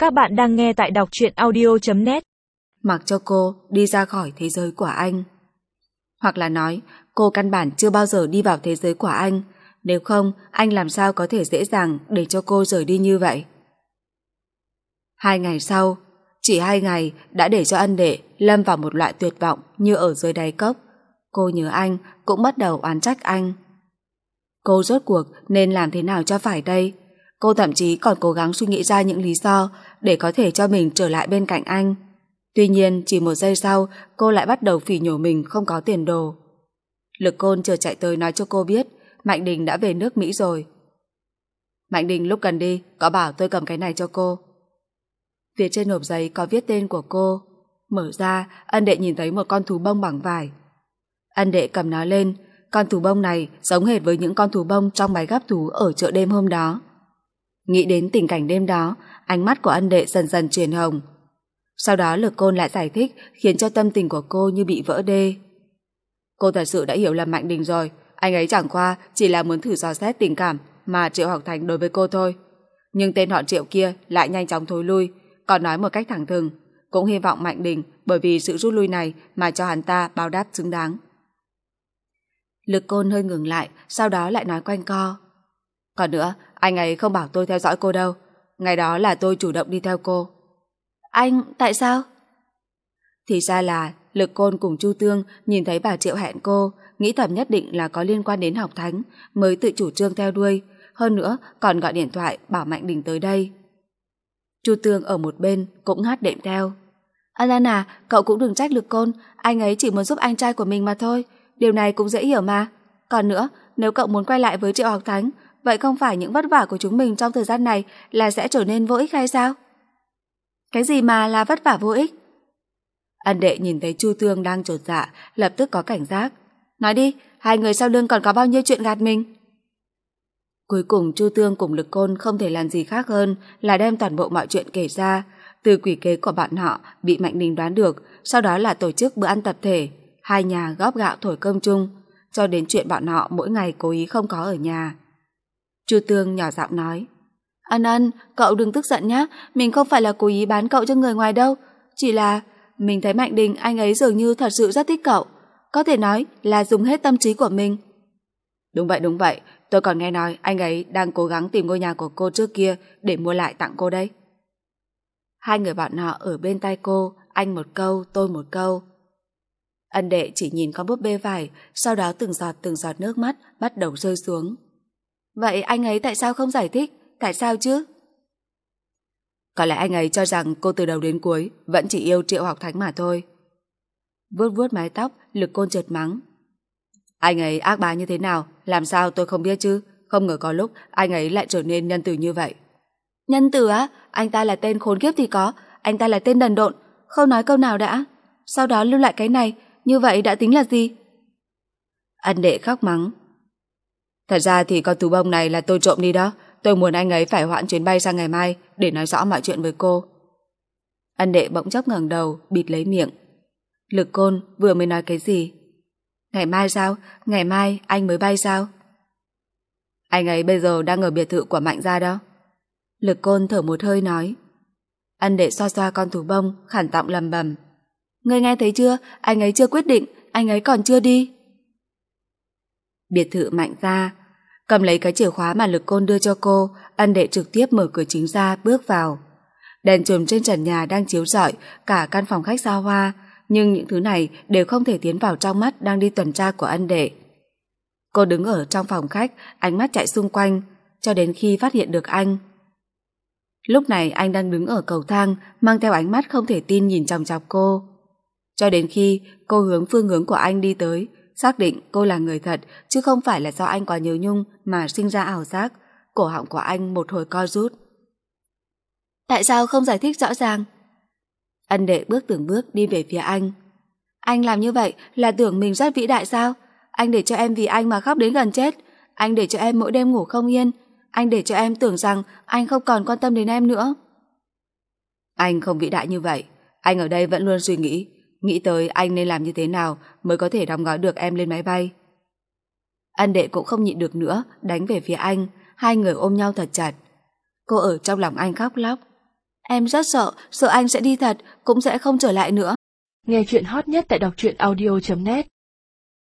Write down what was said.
Các bạn đang nghe tại đọc truyện audio.net. Mặc cho cô đi ra khỏi thế giới của anh. Hoặc là nói, cô căn bản chưa bao giờ đi vào thế giới của anh. Nếu không, anh làm sao có thể dễ dàng để cho cô rời đi như vậy? 2 ngày sau, chỉ 2 ngày đã để cho ân đệ lâm vào một loại tuyệt vọng như ở dưới đáy cốc. Cô nhớ anh, cũng bắt đầu oán trách anh. Cô rốt cuộc nên làm thế nào cho phải đây? Cô thậm chí còn cố gắng suy nghĩ ra những lý do để có thể cho mình trở lại bên cạnh anh. Tuy nhiên, chỉ 1 giây sau, cô lại bắt đầu phỉ nhổ mình không có tiền đồ. Lực Côn chợt chạy tới nói cho cô biết Mạnh Đình đã về nước Mỹ rồi. Mạnh Đình lúc cần đi có bảo tôi cầm cái này cho cô. Phía trên hộp giấy có viết tên của cô. Mở ra, ân đệ nhìn thấy một con thú bông bằng vải. Ân đệ cầm nó lên. Con thú bông này giống hệt với những con thú bông trong máy gắp thú ở chợ đêm hôm đó. Nghĩ đến tình cảnh đêm đó, ánh mắt của ân đệ dần dần chuyển hồng. Sau đó Lực Côn lại giải thích khiến cho tâm tình của cô như bị vỡ đê. Cô thật sự đã hiểu lầm Mạnh Đình rồi. Anh ấy chẳng qua chỉ là muốn thử dò xét tình cảm mà Triệu Học Thành đối với cô thôi. Nhưng tên họ Triệu kia lại nhanh chóng thối lui, còn nói một cách thẳng thừng, cũng hy vọng Mạnh Đình bởi vì sự rút lui này mà cho hắn ta báo đáp xứng đáng. Lực Côn hơi ngừng lại, sau đó lại nói quanh co. Còn nữa, anh ấy không bảo tôi theo dõi cô đâu. Ngày đó là tôi chủ động đi theo cô. Anh, tại sao? Thì ra là Lực Côn cùng Chu Tương nhìn thấy bà Triệu hẹn cô, nghĩ thầm nhất định là có liên quan đến Học Thánh, mới tự chủ trương theo đuôi. Hơn nữa còn gọi điện thoại bảo Mạnh Đình tới đây. Chu Tương ở một bên cũng hát đệm theo. An à, cậu cũng đừng trách Lực Côn, anh ấy chỉ muốn giúp anh trai của mình mà thôi. Điều này cũng dễ hiểu mà. Còn nữa, nếu cậu muốn quay lại với Triệu Học Thánh, vậy không phải những vất vả của chúng mình trong thời gian này là sẽ trở nên vô ích hay sao? Cái gì mà là vất vả vô ích? Ân đệ nhìn thấy Chu Tương đang chột dạ, lập tức có cảnh giác. Nói đi, hai người sau lưng còn có bao nhiêu chuyện gạt mình? Cuối cùng Chu Tương cùng Lực Côn không thể làm gì khác hơn là đem toàn bộ mọi chuyện kể ra, từ quỷ kế của bọn họ bị Mạnh Đình đoán được, sau đó là tổ chức bữa ăn tập thể, hai nhà góp gạo thổi cơm chung, cho đến chuyện bọn họ mỗi ngày cố ý không có ở nhà. Chu Tương nhỏ giọng nói, Ân, cậu đừng tức giận nhé, mình không phải là cố ý bán cậu cho người ngoài đâu, chỉ là mình thấy Mạnh Đình anh ấy dường như thật sự rất thích cậu, có thể nói là dùng hết tâm trí của mình. Đúng vậy, tôi còn nghe nói anh ấy đang cố gắng tìm ngôi nhà của cô trước kia để mua lại tặng cô đấy. Hai người bọn họ ở bên tai cô, anh một câu, tôi một câu. Ân đệ chỉ nhìn con búp bê vải, sau đó từng giọt nước mắt bắt đầu rơi xuống. Vậy anh ấy tại sao không giải thích? Tại sao chứ? Có lẽ anh ấy cho rằng cô từ đầu đến cuối vẫn chỉ yêu Triệu Học Thánh mà thôi. Vuốt mái tóc, Lực Côn chợt mắng. Anh ấy ác bá như thế nào, làm sao tôi không biết chứ, không ngờ có lúc anh ấy lại trở nên nhân từ như vậy. Nhân từ á? Anh ta là tên khốn kiếp thì có, anh ta là tên đần độn, không nói câu nào đã. Sau đó lưu lại cái này, như vậy đã tính là gì? Ân đệ khóc mắng. Thật ra thì con thú bông này là tôi trộm đi đó, tôi muốn anh ấy phải hoãn chuyến bay sang ngày mai để nói rõ mọi chuyện với cô. Ân đệ bỗng chốc ngẩng đầu, bịt lấy miệng. Lực Côn vừa mới nói cái gì? Ngày mai sao? Ngày mai anh mới bay sao? Anh ấy bây giờ đang ở biệt thự của Mạnh gia đó. Lực Côn thở một hơi nói. Ân đệ xoa xoa con thú bông, khản giọng lầm bầm. Ngươi nghe thấy chưa? Anh ấy chưa quyết định, anh ấy còn chưa đi. Biệt thự Mạnh gia. Cầm lấy cái chìa khóa mà Lực Côn đưa cho cô, ân đệ trực tiếp mở cửa chính ra bước vào. Đèn chùm trên trần nhà đang chiếu rọi cả căn phòng khách xa hoa, nhưng những thứ này đều không thể tiến vào trong mắt đang đi tuần tra của ân đệ. Cô đứng ở trong phòng khách, ánh mắt chạy xung quanh, cho đến khi phát hiện được anh. Lúc này anh đang đứng ở cầu thang, mang theo ánh mắt không thể tin nhìn chòng chọc cô. Cho đến khi cô hướng phương hướng của anh đi tới, xác định cô là người thật, chứ không phải là do anh quá nhớ nhung mà sinh ra ảo giác, cổ họng của anh một hồi co rút. Tại sao không giải thích rõ ràng? Ân đệ bước từng bước đi về phía anh. Anh làm như vậy là tưởng mình rất vĩ đại sao? Anh để cho em vì anh mà khóc đến gần chết. Anh để cho em mỗi đêm ngủ không yên. Anh để cho em tưởng rằng anh không còn quan tâm đến em nữa. Anh không vĩ đại như vậy. Anh ở đây vẫn luôn suy nghĩ tới anh nên làm như thế nào mới có thể đóng gói được em lên máy bay. Ân đệ cũng không nhịn được nữa, đánh về phía anh. Hai người ôm nhau thật chặt. Cô ở trong lòng anh khóc lóc. Em rất sợ anh sẽ đi thật, cũng sẽ không trở lại nữa. Nghe chuyện hot nhất tại đọc truyện audio.net